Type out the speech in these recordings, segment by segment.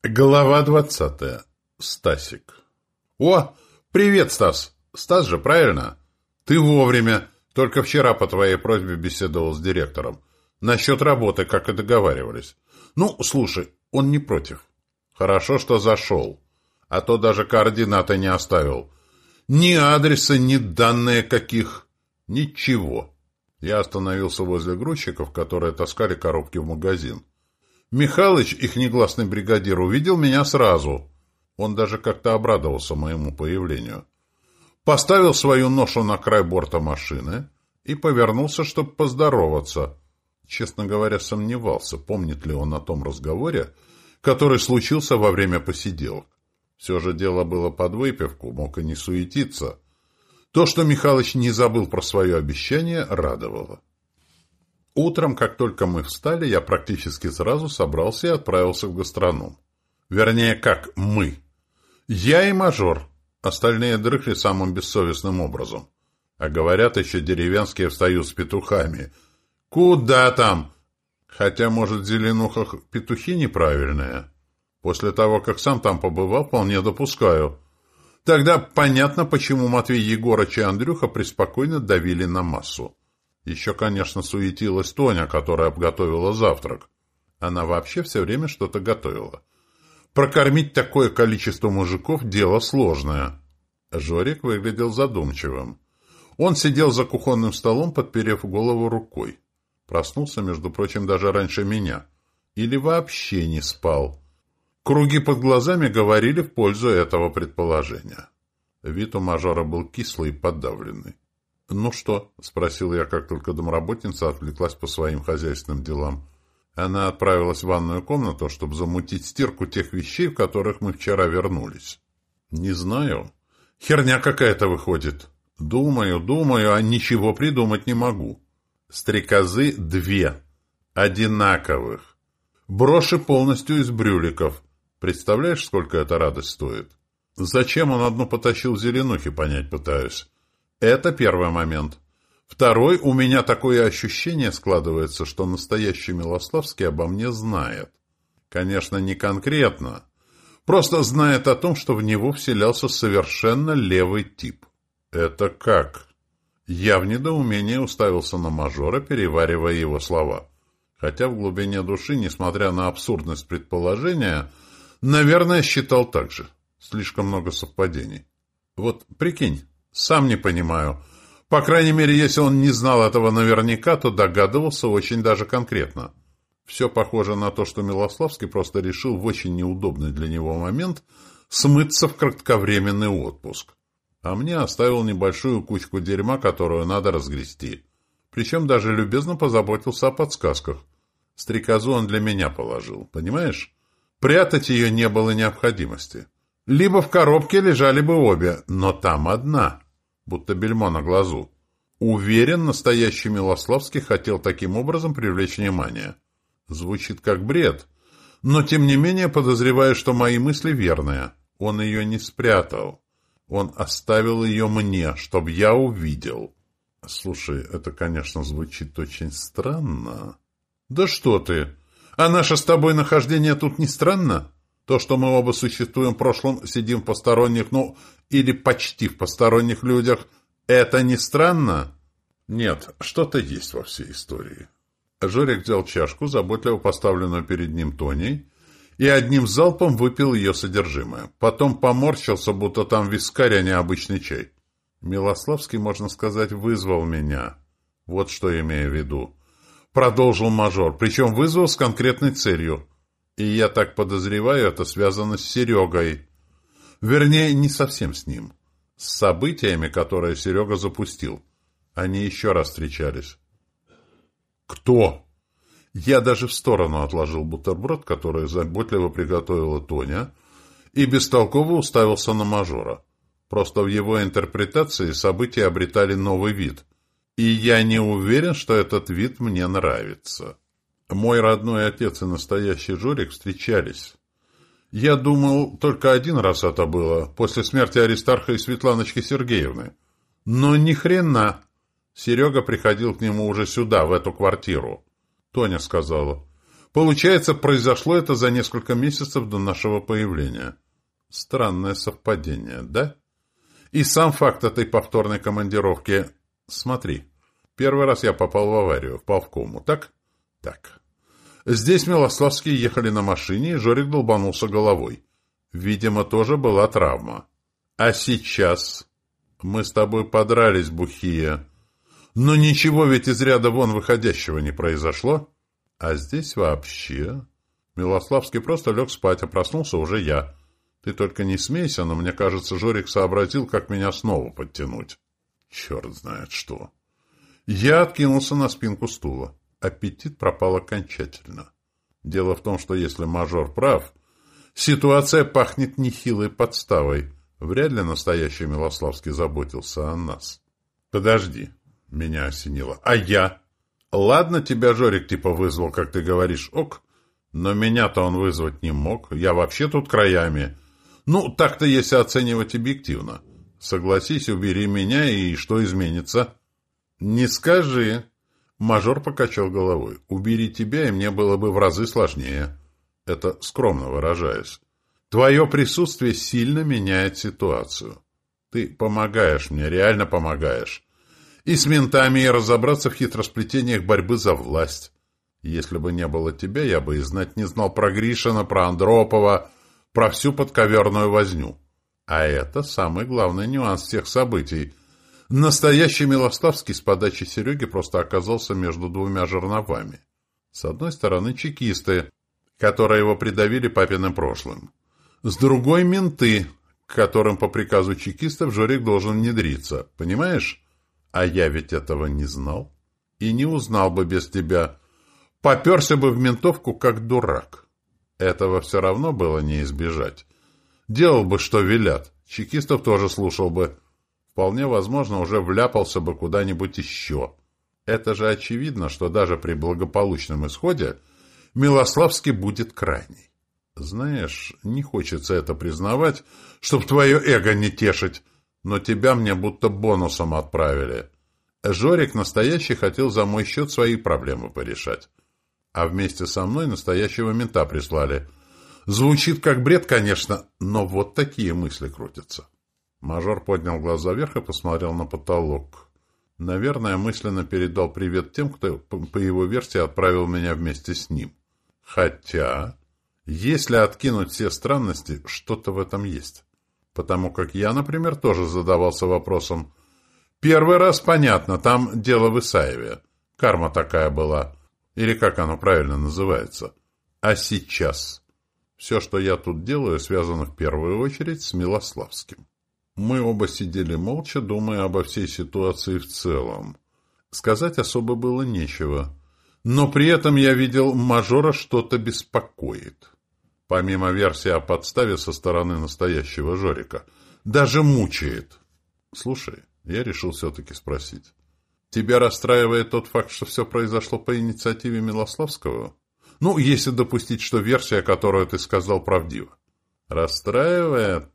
Глава 20. Стасик. О, привет, Стас. Стас же, правильно? Ты вовремя. Только вчера по твоей просьбе беседовал с директором. Насчет работы, как и договаривались. Ну, слушай, он не против. Хорошо, что зашел. А то даже координаты не оставил. Ни адреса, ни данные каких. Ничего. Я остановился возле грузчиков, которые таскали коробки в магазин. Михалыч, их негласный бригадир, увидел меня сразу. Он даже как-то обрадовался моему появлению. Поставил свою ношу на край борта машины и повернулся, чтобы поздороваться. Честно говоря, сомневался, помнит ли он о том разговоре, который случился во время посиделок. Все же дело было под выпивку, мог и не суетиться. То, что Михалыч не забыл про свое обещание, радовало. Утром, как только мы встали, я практически сразу собрался и отправился в гастроном. Вернее, как мы. Я и мажор. Остальные дрыхли самым бессовестным образом. А говорят, еще деревенские встают с петухами. Куда там? Хотя, может, в Зеленухах петухи неправильные? После того, как сам там побывал, вполне допускаю. Тогда понятно, почему Матвей Егорыч и Андрюха преспокойно давили на массу. Еще, конечно, суетилась Тоня, которая обготовила завтрак. Она вообще все время что-то готовила. Прокормить такое количество мужиков – дело сложное. Жорик выглядел задумчивым. Он сидел за кухонным столом, подперев голову рукой. Проснулся, между прочим, даже раньше меня. Или вообще не спал. Круги под глазами говорили в пользу этого предположения. Вид у мажора был кислый и подавленный. «Ну что?» — спросил я, как только домработница отвлеклась по своим хозяйственным делам. Она отправилась в ванную комнату, чтобы замутить стирку тех вещей, в которых мы вчера вернулись. «Не знаю. Херня какая-то выходит. Думаю, а ничего придумать не могу. Стрекозы 2. Одинаковых. Броши полностью из брюликов. Представляешь, сколько эта радость стоит? Зачем он одну потащил в Зеленухе, понять пытаюсь». Это первый момент. Второй, у меня такое ощущение складывается, что настоящий Милославский обо мне знает. Конечно, не конкретно. Просто знает о том, что в него вселялся совершенно левый тип. Это как? Я в недоумении уставился на мажора, переваривая его слова. Хотя в глубине души, несмотря на абсурдность предположения, наверное, считал так же. Слишком много совпадений. Вот прикинь. Сам не понимаю. По крайней мере, если он не знал этого наверняка, то догадывался очень даже конкретно. Все похоже на то, что Милославский просто решил в очень неудобный для него момент смыться в кратковременный отпуск. А мне оставил небольшую кучку дерьма, которую надо разгрести. Причем даже любезно позаботился о подсказках. Стрекозу он для меня положил, понимаешь? Прятать ее не было необходимости. Либо в коробке лежали бы обе, но там одна. Будто бельмо на глазу. Уверен, настоящий Милославский хотел таким образом привлечь внимание. Звучит как бред, но тем не менее подозреваю, что мои мысли верные. Он ее не спрятал. Он оставил ее мне, чтобы я увидел. Слушай, это, конечно, звучит очень странно. Да что ты! А наше с тобой нахождение тут не странно? То, что мы оба существуем в прошлом, сидим в посторонних, или почти в посторонних людях, это не странно? Нет, что-то есть во всей истории. Жорик взял чашку, заботливо поставленную перед ним Тоней, и одним залпом выпил ее содержимое. Потом поморщился, будто там вискарь, а не обычный чай. Милославский, можно сказать, вызвал меня. Вот что имею в виду. Продолжил мажор, причем вызвал с конкретной целью. И я так подозреваю, это связано с Серегой. Вернее, не совсем с ним. С событиями, которые Серега запустил. Они еще раз встречались. Кто? Я даже в сторону отложил бутерброд, который заботливо приготовила Тоня, и бестолково уставился на мажора. Просто в его интерпретации события обретали новый вид. И я не уверен, что этот вид мне нравится. Мой родной отец и настоящий Жорик встречались. Я думал, только один раз это было, после смерти Аристарха и Светланочки Сергеевны. Но ни хрена. Серега приходил к нему уже сюда, в эту квартиру. Тоня сказала. Получается, произошло это за несколько месяцев до нашего появления. Странное совпадение, да? И сам факт этой повторной командировки... Смотри, первый раз я попал в аварию, впал в кому, так? Так. Здесь Милославские ехали на машине, и Жорик долбанулся головой. Видимо, тоже была травма. А сейчас... Мы с тобой подрались, бухие. Но ничего ведь из ряда вон выходящего не произошло. А здесь вообще... Милославский просто лег спать, а проснулся уже я. Ты только не смейся, но мне кажется, Жорик сообразил, как меня снова подтянуть. Черт знает что. Я откинулся на спинку стула. Аппетит пропал окончательно. Дело в том, что если мажор прав, ситуация пахнет нехилой подставой. Вряд ли настоящий Милославский заботился о нас. Подожди, меня осенило. А я? Ладно, тебя Жорик типа вызвал, как ты говоришь, ок. Но меня-то он вызвать не мог. Я вообще тут краями. Ну, так-то если оценивать объективно. Согласись, убери меня, и что изменится? Не скажи. Мажор покачал головой. Убери тебя, и мне было бы в разы сложнее. Это скромно выражаясь. Твое присутствие сильно меняет ситуацию. Ты помогаешь мне, реально помогаешь. И с ментами, и разобраться в хитросплетениях борьбы за власть. Если бы не было тебя, я бы и знать не знал про Гришина, про Андропова, про всю подковерную возню. А это самый главный нюанс всех событий. Настоящий Милославский с подачи Сереги просто оказался между двумя жерновами. С одной стороны чекисты, которые его придавили папиным прошлым. С другой менты, к которым по приказу чекистов Жорик должен внедриться. Понимаешь? А я ведь этого не знал. И не узнал бы без тебя. Поперся бы в ментовку, как дурак. Этого все равно было не избежать. Делал бы, что велят. Чекистов тоже слушал бы. Вполне возможно, уже вляпался бы куда-нибудь еще. Это же очевидно, что даже при благополучном исходе Милославский будет крайний. Знаешь, не хочется это признавать, чтоб твое эго не тешить, но тебя мне будто бонусом отправили. Жорик настоящий хотел за мой счет свои проблемы порешать. А вместе со мной настоящего мента прислали. Звучит как бред, конечно, но вот такие мысли крутятся. Мажор поднял глаза вверх и посмотрел на потолок. Наверное, мысленно передал привет тем, кто, по его версии, отправил меня вместе с ним. Хотя... Если откинуть все странности, что-то в этом есть. Потому как я, например, тоже задавался вопросом. Первый раз понятно, там дело в Исаеве. Карма такая была. Или как оно правильно называется. А сейчас? Все, что я тут делаю, связано в первую очередь с Милославским. Мы оба сидели молча, думая обо всей ситуации в целом. Сказать особо было нечего. Но при этом я видел, мажора что-то беспокоит. Помимо версии о подставе со стороны настоящего Жорика. Даже мучает. Слушай, я решил все-таки спросить. Тебя расстраивает тот факт, что все произошло по инициативе Милославского? Ну, если допустить, что версия, которую ты сказал, правдива. Расстраивает?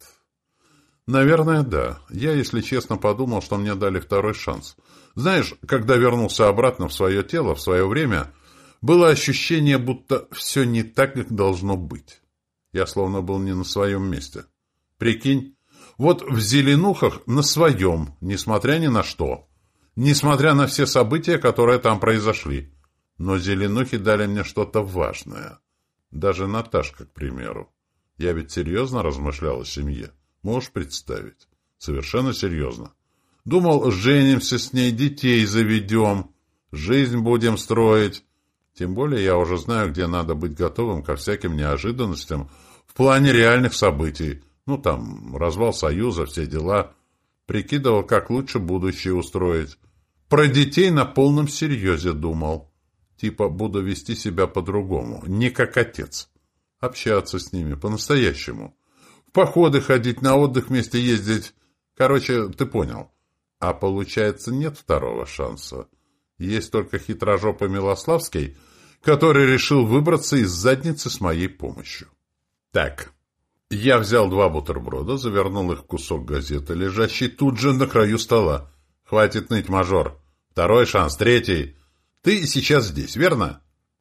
Наверное, да. Я, если честно, подумал, что мне дали второй шанс. Знаешь, когда вернулся обратно в свое тело, в свое время... Было ощущение, будто все не так, как должно быть. Я словно был не на своем месте. Прикинь, вот в Зеленухах на своем, несмотря ни на что. Несмотря на все события, которые там произошли. Но Зеленухи дали мне что-то важное. Даже Наташка, к примеру. Я ведь серьезно размышлял о семье. Можешь представить? Совершенно серьезно. Думал, женимся с ней, детей заведем, жизнь будем строить. Тем более я уже знаю, где надо быть готовым ко всяким неожиданностям в плане реальных событий. Ну, там, развал Союза, все дела. Прикидывал, как лучше будущее устроить. Про детей на полном серьезе думал. Типа, буду вести себя по-другому, не как отец. Общаться с ними по-настоящему. В походы ходить, на отдых вместе ездить. Короче, ты понял. А получается, нет второго шанса. Есть только хитрожопый Милославский, который решил выбраться из задницы с моей помощью. Так, я взял 2 бутерброда, завернул их в кусок газеты, лежащий тут же на краю стола. Хватит ныть, мажор. Второй шанс, третий. Ты сейчас здесь, верно?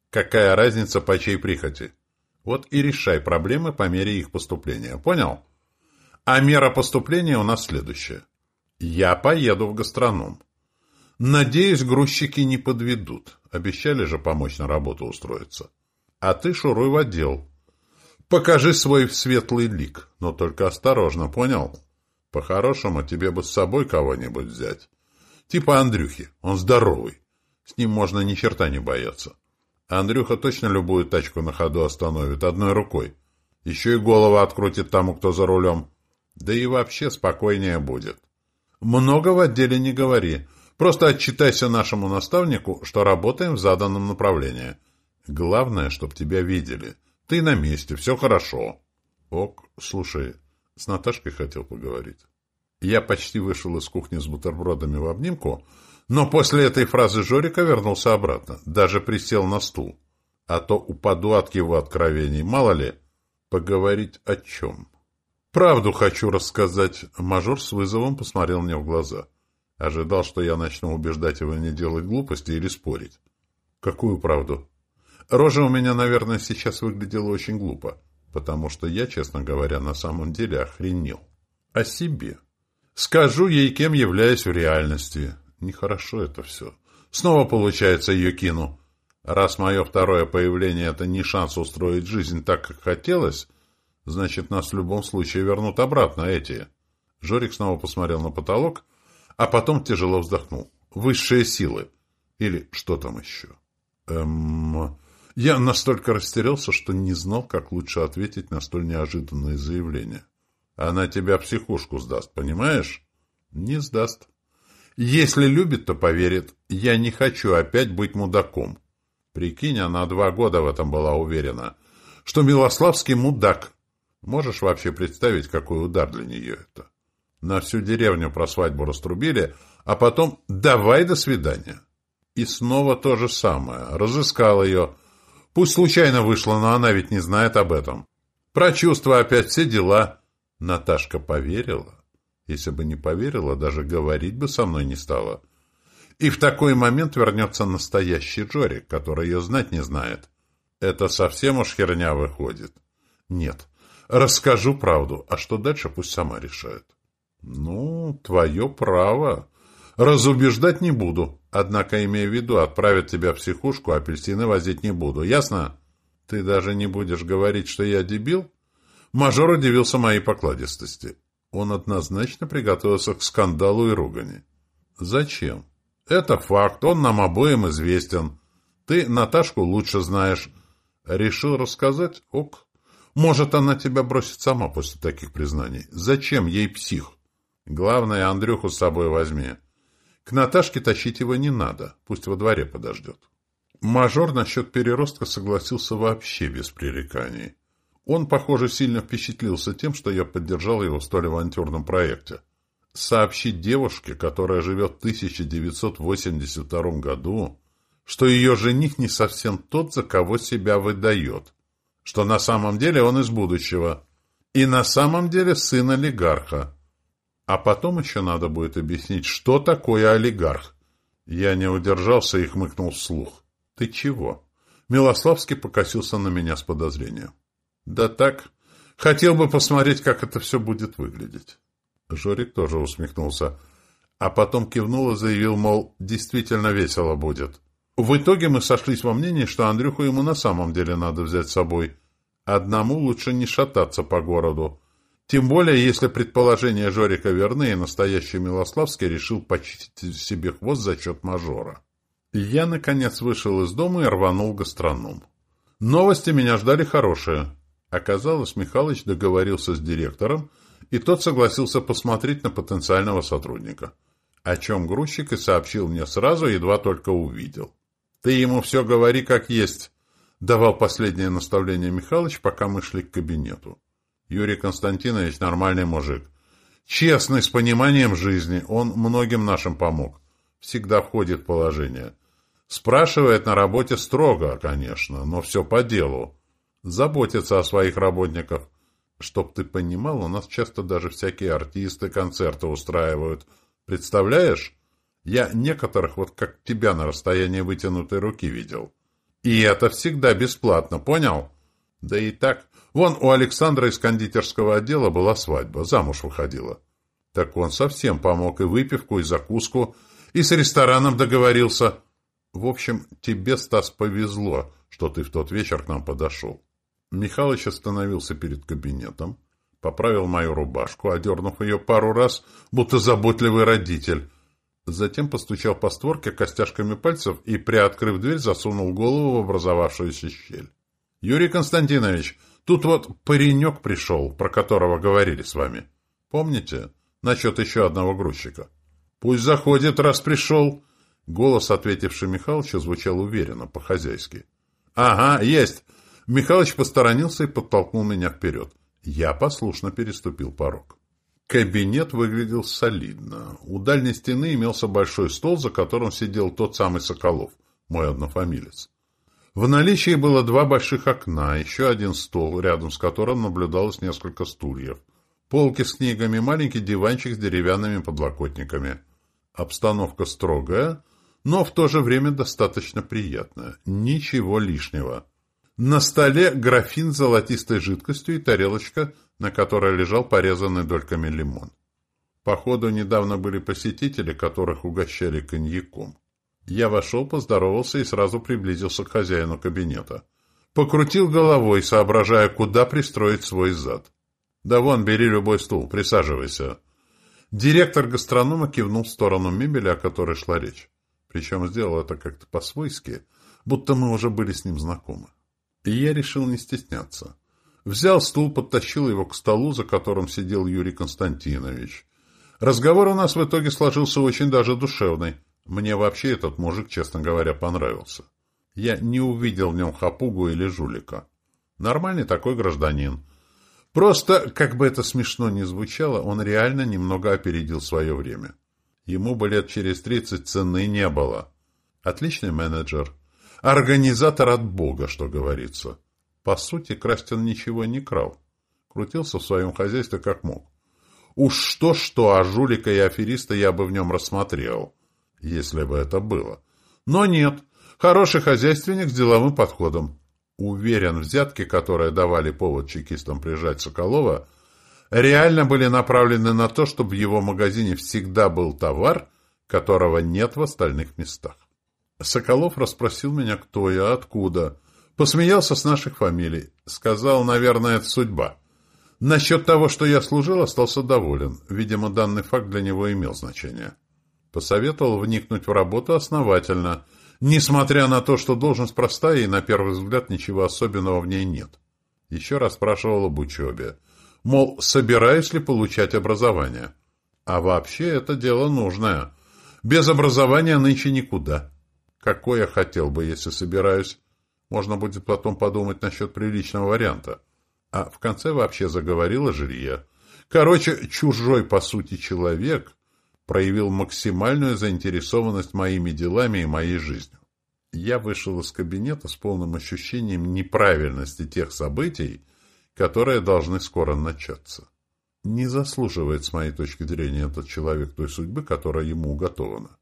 Какая разница по чьей прихоти? Вот и решай проблемы по мере их поступления. Понял? А мера поступления у нас следующая. Я поеду в гастроном. Надеюсь, грузчики не подведут. Обещали же помочь на работу устроиться. А ты шуруй в отдел. Покажи свой светлый лик, но только осторожно, понял? По-хорошему, тебе бы с собой кого-нибудь взять. Типа Андрюхи, он здоровый. С ним можно ни черта не бояться. Андрюха точно любую тачку на ходу остановит одной рукой. Еще и голову открутит тому, кто за рулем. Да и вообще спокойнее будет. Много в отделе не говори. Просто отчитайся нашему наставнику, что работаем в заданном направлении. Главное, чтоб тебя видели. Ты на месте, все хорошо. Ок, слушай, с Наташкой хотел поговорить. Я почти вышел из кухни с бутербродами в обнимку, но после этой фразы Жорика вернулся обратно. Даже присел на стул. А то упаду от его откровений. Мало ли, поговорить о чем? Правду хочу рассказать. Мажор с вызовом посмотрел мне в глаза. Ожидал, что я начну убеждать его не делать глупости или спорить. Какую правду? Рожа у меня, наверное, сейчас выглядела очень глупо, потому что я, честно говоря, на самом деле охренел. О себе. Скажу ей, кем являюсь в реальности. Нехорошо это все. Снова, получается, ее кину. Раз мое второе появление — это не шанс устроить жизнь так, как хотелось, значит, нас в любом случае вернут обратно эти. Жорик снова посмотрел на потолок, а потом тяжело вздохнул. Высшие силы. Или что там еще? Я настолько растерялся, что не знал, как лучше ответить на столь неожиданное заявление. Она тебя в психушку сдаст, понимаешь? Не сдаст. Если любит, то поверит. Я не хочу опять быть мудаком. Прикинь, она 2 года в этом была уверена, что Милославский мудак. Можешь вообще представить, какой удар для нее это? На всю деревню про свадьбу раструбили, а потом «давай, до свидания». И снова то же самое. Разыскал ее. Пусть случайно вышло, но она ведь не знает об этом. Про чувства опять все дела. Наташка поверила. Если бы не поверила, даже говорить бы со мной не стала. И в такой момент вернется настоящий Жорик, который ее знать не знает. Это совсем уж херня выходит. Нет. Расскажу правду, а что дальше, пусть сама решает. Ну, твое право. Разубеждать не буду. Однако, имея в виду, отправят тебя в психушку, апельсины возить не буду. Ясно? Ты даже не будешь говорить, что я дебил? Мажор удивился моей покладистости. Он однозначно приготовился к скандалу и ругани. Зачем? Это факт, он нам обоим известен. Ты Наташку лучше знаешь. Решил рассказать? Ок. Может, она тебя бросит сама после таких признаний. Зачем ей псих? Главное, Андрюху с собой возьми. К Наташке тащить его не надо. Пусть во дворе подождет. Мажор насчет переростка согласился вообще без пререканий. Он, похоже, сильно впечатлился тем, что я поддержал его в столь авантюрном проекте. Сообщить девушке, которая живет в 1982 году, что ее жених не совсем тот, за кого себя выдает, что на самом деле он из будущего, и на самом деле сын олигарха. А потом еще надо будет объяснить, что такое олигарх. Я не удержался и хмыкнул вслух. «Ты чего?» Милославский покосился на меня с подозрением. «Да так. Хотел бы посмотреть, как это все будет выглядеть». Жорик тоже усмехнулся, а потом кивнул и заявил, мол, действительно весело будет. В итоге мы сошлись во мнении, что Андрюху ему на самом деле надо взять с собой. Одному лучше не шататься по городу. Тем более, если предположения Жорика верны, и настоящий Милославский решил почистить себе хвост за счет мажора. Я, наконец, вышел из дома и рванул в гастроном. Новости меня ждали хорошие. Оказалось, Михалыч договорился с директором, и тот согласился посмотреть на потенциального сотрудника. О чем грузчик и сообщил мне сразу, едва только увидел. «Ты ему все говори как есть», — давал последнее наставление Михалыч, пока мы шли к кабинету. Юрий Константинович нормальный мужик. Честный, с пониманием жизни. Он многим нашим помог. Всегда входит в положение. Спрашивает на работе строго, конечно, но все по делу. Заботится о своих работниках. Чтоб ты понимал, у нас часто даже всякие артисты концерты устраивают. Представляешь? Я некоторых вот как тебя на расстоянии вытянутой руки видел. И это всегда бесплатно, понял? Да и так. Вон у Александра из кондитерского отдела была свадьба, замуж выходила. Так он совсем помог и выпивку, и закуску, и с рестораном договорился. В общем, тебе, Стас, повезло, что ты в тот вечер к нам подошел. Михалыч остановился перед кабинетом, поправил мою рубашку, одернув ее пару раз, будто заботливый родитель. Затем постучал по створке костяшками пальцев и, приоткрыв дверь, засунул голову в образовавшуюся щель. — Юрий Константинович, тут вот паренек пришел, про которого говорили с вами. Помните? Насчет еще одного грузчика. — Пусть заходит, раз пришел. Голос, ответивший Михалычу, звучал уверенно, по-хозяйски. — Ага, есть. Михалыч посторонился и подтолкнул меня вперед. Я послушно переступил порог. Кабинет выглядел солидно. У дальней стены имелся большой стол, за которым сидел тот самый Соколов, мой однофамилец. В наличии было 2 больших окна, еще один стол, рядом с которым наблюдалось несколько стульев. Полки с книгами, маленький диванчик с деревянными подлокотниками. Обстановка строгая, но в то же время достаточно приятная. Ничего лишнего. На столе графин с золотистой жидкостью и тарелочка, на которой лежал порезанный дольками лимон. Походу, недавно были посетители, которых угощали коньяком. Я вошел, поздоровался и сразу приблизился к хозяину кабинета. Покрутил головой, соображая, куда пристроить свой зад. «Да вон, бери любой стул, присаживайся». Директор гастронома кивнул в сторону мебели, о которой шла речь. Причем сделал это как-то по-свойски, будто мы уже были с ним знакомы. И я решил не стесняться. Взял стул, подтащил его к столу, за которым сидел Юрий Константинович. Разговор у нас в итоге сложился очень даже душевный. Мне вообще этот мужик, честно говоря, понравился. Я не увидел в нем хапугу или жулика. Нормальный такой гражданин. Просто, как бы это смешно ни звучало, он реально немного опередил свое время. Ему бы лет через 30 цены не было. Отличный менеджер. Организатор от Бога, что говорится. По сути, красть он ничего не крал. Крутился в своем хозяйстве как мог. Уж что-что, а жулика и афериста я бы в нем рассмотрел, если бы это было. Но нет. Хороший хозяйственник с деловым подходом. Уверен, взятки, которые давали повод чекистам прижать Соколова, реально были направлены на то, чтобы в его магазине всегда был товар, которого нет в остальных местах. Соколов расспросил меня, кто я, откуда. Посмеялся с наших фамилий. Сказал, наверное, это судьба. Насчет того, что я служил, остался доволен. Видимо, данный факт для него имел значение. Посоветовал вникнуть в работу основательно, несмотря на то, что должность простая и, на первый взгляд, ничего особенного в ней нет. Еще раз спрашивал об учебе. Мол, собираюсь ли получать образование. А вообще это дело нужное. Без образования нынче никуда. Какой я хотел бы, если собираюсь. Можно будет потом подумать насчет приличного варианта. А в конце вообще заговорил о жилье. Короче, чужой, по сути, человек проявил максимальную заинтересованность моими делами и моей жизнью. Я вышел из кабинета с полным ощущением неправильности тех событий, которые должны скоро начаться. Не заслуживает, с моей точки зрения, этот человек той судьбы, которая ему уготована.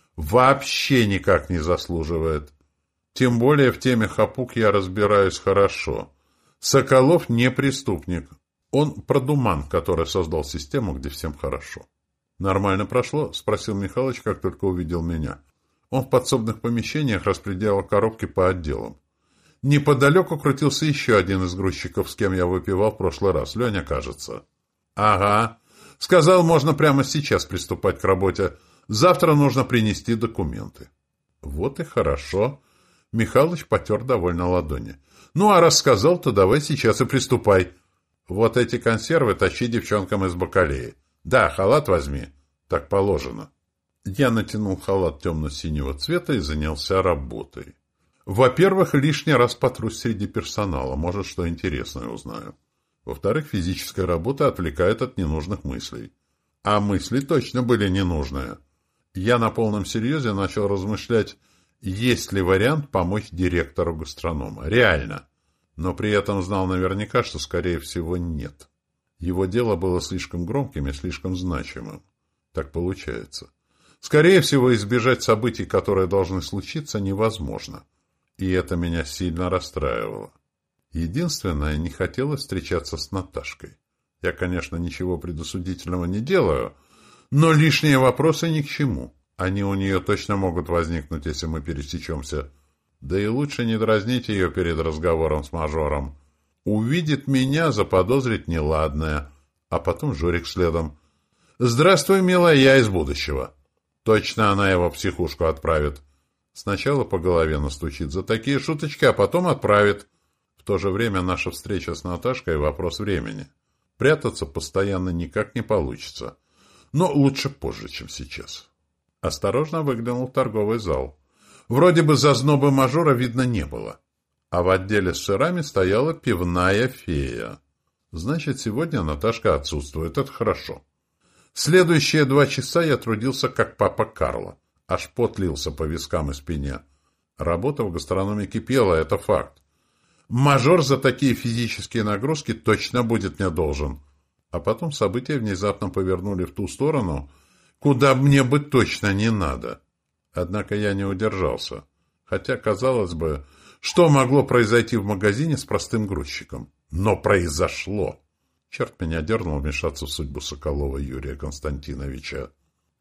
Вообще никак не заслуживает. Тем более в теме хапуг я разбираюсь хорошо. Соколов не преступник. Он продуман, который создал систему, где всем хорошо. «Нормально прошло?» — спросил Михалыч, как только увидел меня. Он в подсобных помещениях распределял коробки по отделам. Неподалеку крутился еще один из грузчиков, с кем я выпивал в прошлый раз. Леня, кажется. «Ага. Сказал, можно прямо сейчас приступать к работе. Завтра нужно принести документы». «Вот и хорошо». Михалыч потер довольно ладони. «Ну, а раз сказал, то давай сейчас и приступай. Вот эти консервы тащи девчонкам из бакалеи. Да, халат возьми. Так положено». Я натянул халат темно-синего цвета и занялся работой. Во-первых, лишний раз потрусь среди персонала, может, что интересное узнаю. Во-вторых, физическая работа отвлекает от ненужных мыслей. А мысли точно были ненужные. Я на полном серьезе начал размышлять, есть ли вариант помочь директору гастронома. Реально. Но при этом знал наверняка, что, скорее всего, нет. Его дело было слишком громким и слишком значимым. Так получается. Скорее всего, избежать событий, которые должны случиться, невозможно. И это меня сильно расстраивало. Единственное, не хотелось встречаться с Наташкой. Я, конечно, ничего предосудительного не делаю, но лишние вопросы ни к чему. Они у нее точно могут возникнуть, если мы пересечемся. Да и лучше не дразнить ее перед разговором с мажором. Увидит меня, заподозрит неладное, а потом Жорик следом. «Здравствуй, милая, я из будущего». Точно она его в психушку отправит. Сначала по голове настучит за такие шуточки, а потом отправит. В то же время наша встреча с Наташкой — вопрос времени. Прятаться постоянно никак не получится. Но лучше позже, чем сейчас. Осторожно выглянул в торговый зал. Вроде бы зазнобы мажора видно не было. А в отделе с сырами стояла пивная фея. Значит, сегодня Наташка отсутствует. Это хорошо. Следующие 2 часа я трудился как папа Карло. Аж пот лился по вискам и спине. Работа в гастрономе кипела, это факт. Мажор за такие физические нагрузки точно будет мне должен. А потом события внезапно повернули в ту сторону, куда мне бы точно не надо. Однако я не удержался. Хотя, казалось бы, что могло произойти в магазине с простым грузчиком? Но произошло. Черт меня дернул вмешаться в судьбу Соколова Юрия Константиновича.